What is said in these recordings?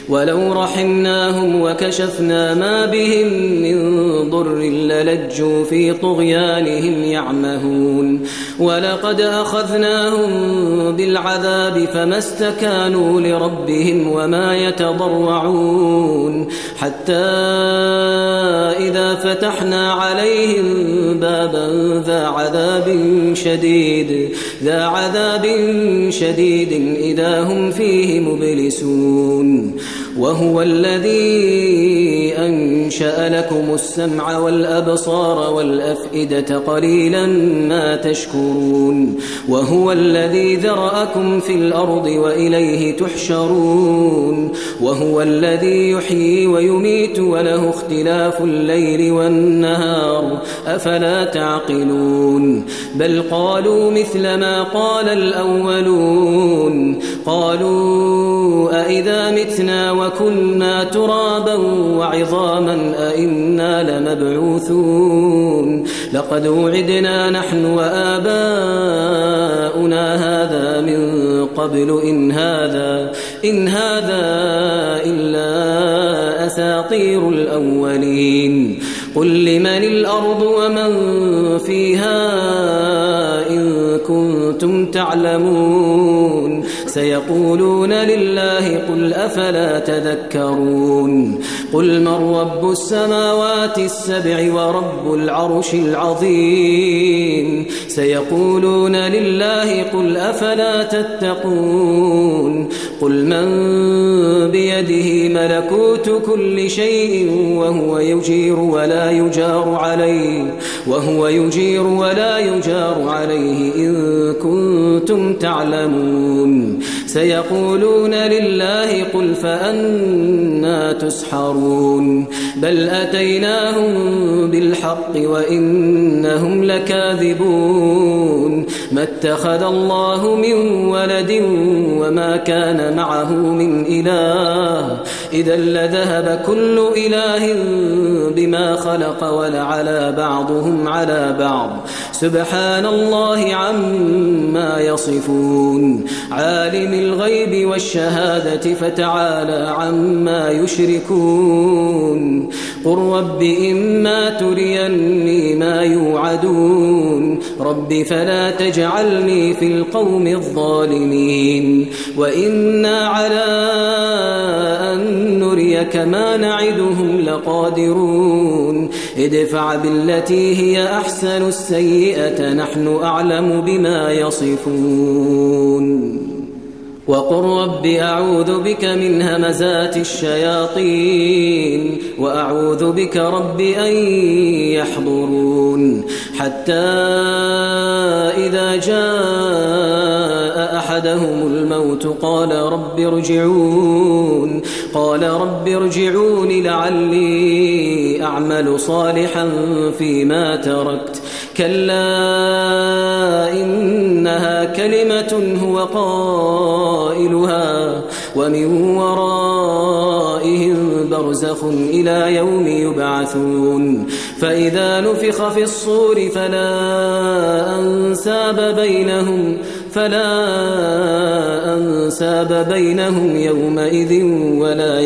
ولو رحمناهم وكشفنا ما بهم من ضر للجوا في طغيانهم يعمهون ولقد أخذناهم بالعذاب فما استكانوا لربهم وما يتضرعون حتى إذا فتحنا عليهم بابا ذا عذاب شديد إذا هم فيه مبلسون وهو الذي أنشأ لكم السمع والأبصار والأفئدة قليلا ما تشكرون وهو الذي ذرأكم في الأرض وإليه تحشرون وهو الذي يحيي ويميت وله اختلاف الليل والنهار أفلا تعقلون بل قالوا مثل ما قال الأولون قالوا أئذا متنا وكنا ترابا وعظاما أئنا لمبعوثون لقد وعدنا نحن وآباؤنا هذا من قبل إن هذا إلا أساطير الأولين قل لمن الأرض ومن فيها إن كنتم تعلمون سيقولون لله قل أفلا تذكرون قل من رب السماوات السبع ورب العرش العظيم سيقولون لله قل أفلا تتقون قل من بيده ملكوت كل شيء وهو يجير ولا يجار عليه إن كنتم تعلمون سيقولون لله قل فأنا تسحرون بل أتيناهم بالحق وإنهم لكاذبون ما اتخذ الله من ولد وما كان معه من إله إذا لذهب كل إله بما خلق ولعلى بعضهم على بعض سبحان الله عما يصفون عالم الغيب والشهادة فتعالى عما يشركون قل رب إما تريني ما يوعدون رب فلا تجعلني في القوم الظالمين وإنا على أن نريك ما نعدهم لقادرون ادفع بالتي هي أحسن السيئة نحن أعلم بما يصفون وقل رب أعوذ بك من همزات الشياطين وأعوذ بك رب أن يحضرون حتى إذا جاء أحدهم الموت قال رب ارجعون لعلي أعمل صالحا فيما تركت كلا إنها كلمة هو قائلها ومن ورائهم برزخ إلى يوم يبعثون فإذا نفخ في الصور فلا أنساب بينهم يومئذ ولا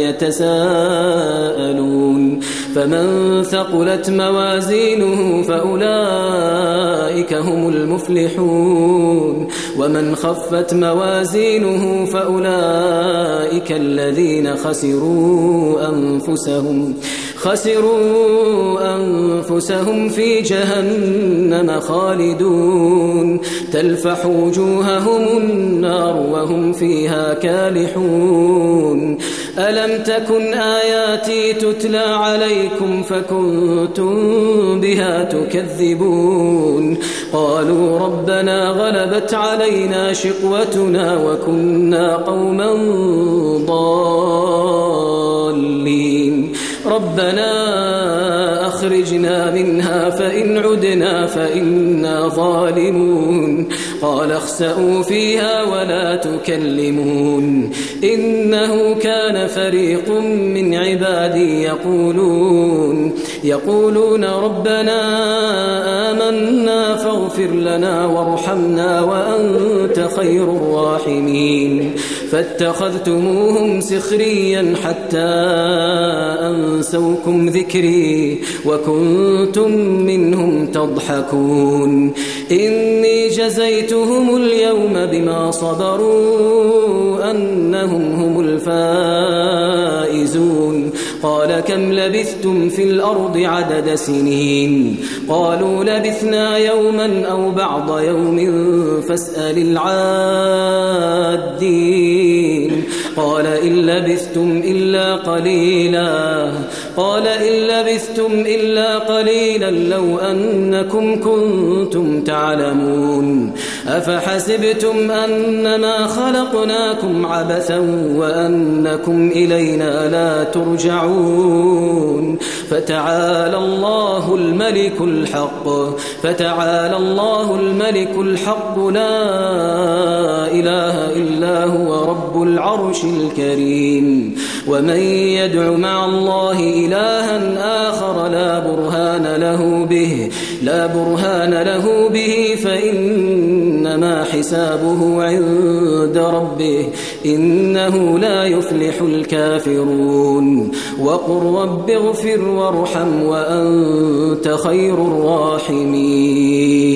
يتساءلون فمن ثقلت موازينه فأولئك هم المفلحون ومن خفت موازينه فأولئك الذين خسروا أنفسهم في جهنم خالدون تلفح وجوههم النار وهم فيها كالحون ألم تكن آياتي تتلى عليكم فكنتم بها تكذبون قالوا ربنا غلبت علينا شقوتنا وكنا قوما ضالين ربنا أخرجنا منها فإن عدنا فإنا ظالمون قال اخسئوا فيها ولا تكلمون إنه كان فريق من عبادي يقولون ربنا آمنا فاغفر لنا وارحمنا وأنت خير الراحمين فاتخذتموهم سخريا حتى أنسوكم ذكري وكنتم منهم تضحكون إني جزيتهم اليوم بما صبروا أنهم هم الفائزون قال كم لبثتم في الأرض عدد سنين قالوا لبثنا يوما أو بعض يوم فاسأل العادين قال إن لبثتم إلا قليلا لو أنكم كنتم تعلمون أفحسبتم أنما خلقناكم عبثا وأنكم إلينا لا ترجعون فتعالى الله الملك الحق لا إله إلا هو رب العرش الكريم ومن يدع مع الله إلها آخر لا برهان له به فإنما حسابه عند ربه إنه لا يفلح الكافرون وقل رب اغفر وارحم وأنت خير الراحمين